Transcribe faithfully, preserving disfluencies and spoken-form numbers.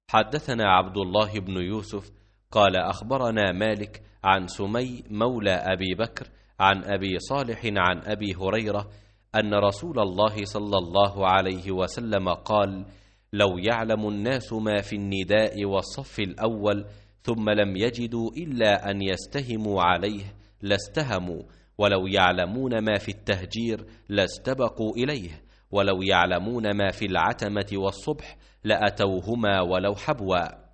حدثنا عبد الله بن يوسف قال أخبرنا مالك عن سمي مولى أبي بكر عن أبي صالح عن أبي هريرة أن رسول الله صلى الله عليه وسلم قال: لو يعلم الناس ما في النداء والصف الأول ثم لم يجدوا إلا أن يستهموا عليه لاستهموا، ولو يعلمون ما في التهجير لاستبقوا إليه، ولو يعلمون ما في العتمة والصبح لأتوهما ولو حبوا.